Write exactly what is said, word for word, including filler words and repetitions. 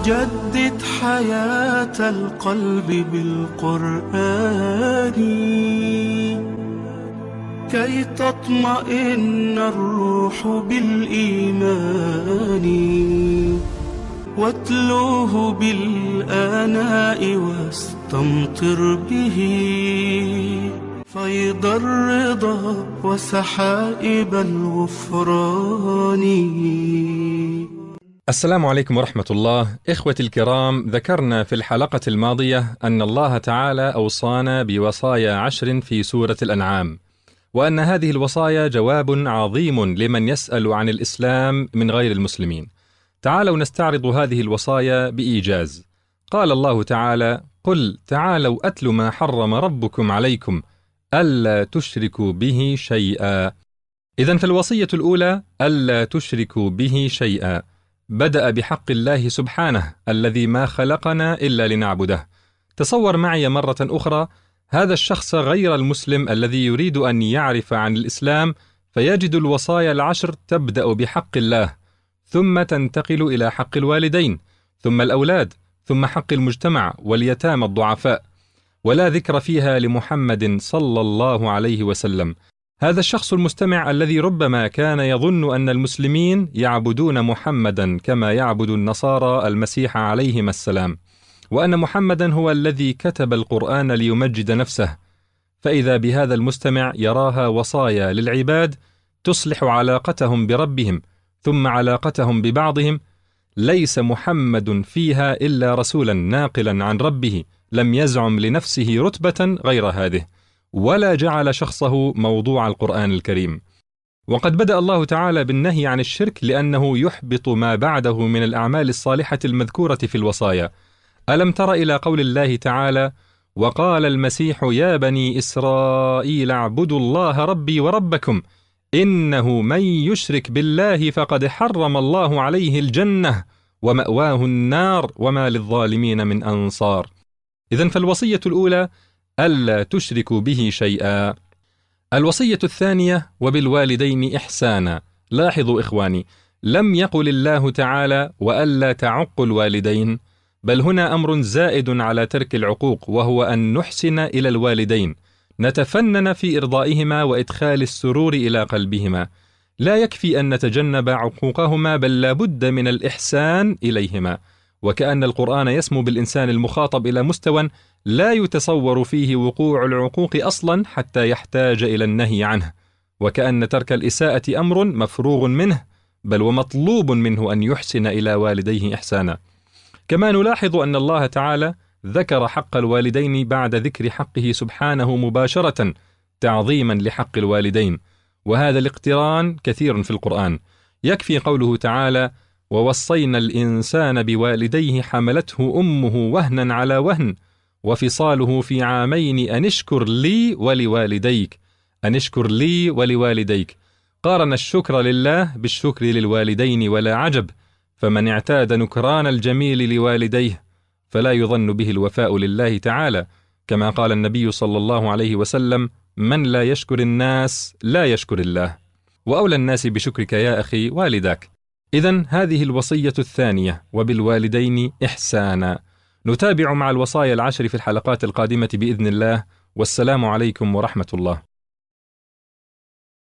جدد حياة القلب بالقرآن كي تطمئن الروح بالإيمان، واتلوه بالآناء واستمطر به فيض الرضا وسحائب الغفران. السلام عليكم ورحمة الله. إخوتي الكرام، ذكرنا في الحلقة الماضية أن الله تعالى أوصانا بوصايا عشر في سورة الأنعام، وأن هذه الوصايا جواب عظيم لمن يسأل عن الإسلام من غير المسلمين. تعالوا نستعرض هذه الوصايا بإيجاز. قال الله تعالى: قل تعالوا أتل ما حرم ربكم عليكم ألا تشركوا به شيئا. إذن فالوصية الأولى ألا تشركوا به شيئا، بدأ بحق الله سبحانه الذي ما خلقنا إلا لنعبده. تصور معي مرة أخرى هذا الشخص غير المسلم الذي يريد أن يعرف عن الإسلام، فيجد الوصايا العشر تبدأ بحق الله، ثم تنتقل إلى حق الوالدين، ثم الأولاد، ثم حق المجتمع واليتامى الضعفاء، ولا ذكر فيها لمحمد صلى الله عليه وسلم. هذا الشخص المستمع الذي ربما كان يظن أن المسلمين يعبدون محمدا كما يعبد النصارى المسيح عليهم السلام، وأن محمدا هو الذي كتب القرآن ليمجد نفسه، فإذا بهذا المستمع يراها وصايا للعباد تصلح علاقتهم بربهم ثم علاقتهم ببعضهم، ليس محمد فيها إلا رسولا ناقلا عن ربه لم يزعم لنفسه رتبة غير هذه، ولا جعل شخصه موضوع القرآن الكريم. وقد بدأ الله تعالى بالنهي عن الشرك لأنه يحبط ما بعده من الأعمال الصالحة المذكورة في الوصايا. ألم تر إلى قول الله تعالى: وقال المسيح يا بني إسرائيل اعبدوا الله ربي وربكم إنه من يشرك بالله فقد حرم الله عليه الجنة ومأواه النار وما للظالمين من أنصار. إذن فالوصية الأولى ألا تشركوا به شيئا. الوصية الثانية وبالوالدين إحسانا. لاحظوا إخواني، لم يقل الله تعالى وألا تعقوا الوالدين، بل هنا أمر زائد على ترك العقوق، وهو أن نحسن إلى الوالدين، نتفنن في إرضائهما وإدخال السرور إلى قلبهما. لا يكفي أن نتجنب عقوقهما، بل لا بد من الإحسان إليهما، وكأن القرآن يسمو بالإنسان المخاطب إلى مستوى لا يتصور فيه وقوع العقوق أصلا حتى يحتاج إلى النهي عنه، وكأن ترك الإساءة أمر مفروغ منه، بل ومطلوب منه أن يحسن إلى والديه إحسانا. كما نلاحظ أن الله تعالى ذكر حق الوالدين بعد ذكر حقه سبحانه مباشرة تعظيما لحق الوالدين، وهذا الاقتران كثير في القرآن. يكفي قوله تعالى: ووصينا الإنسان بوالديه حملته أمه وهنا على وهن وفصاله في عامين أن اشكر لي ولوالديك أن اشكر لي ولوالديك. قارن الشكر لله بالشكر للوالدين، ولا عجب، فمن اعتاد نكران الجميل لوالديه فلا يظن به الوفاء لله تعالى، كما قال النبي صلى الله عليه وسلم: من لا يشكر الناس لا يشكر الله، وأولى الناس بشكرك يا أخي والداك. إذن هذه الوصية الثانية وبالوالدين إحسانا. نتابع مع الوصايا العشر في الحلقات القادمة بإذن الله، والسلام عليكم ورحمة الله.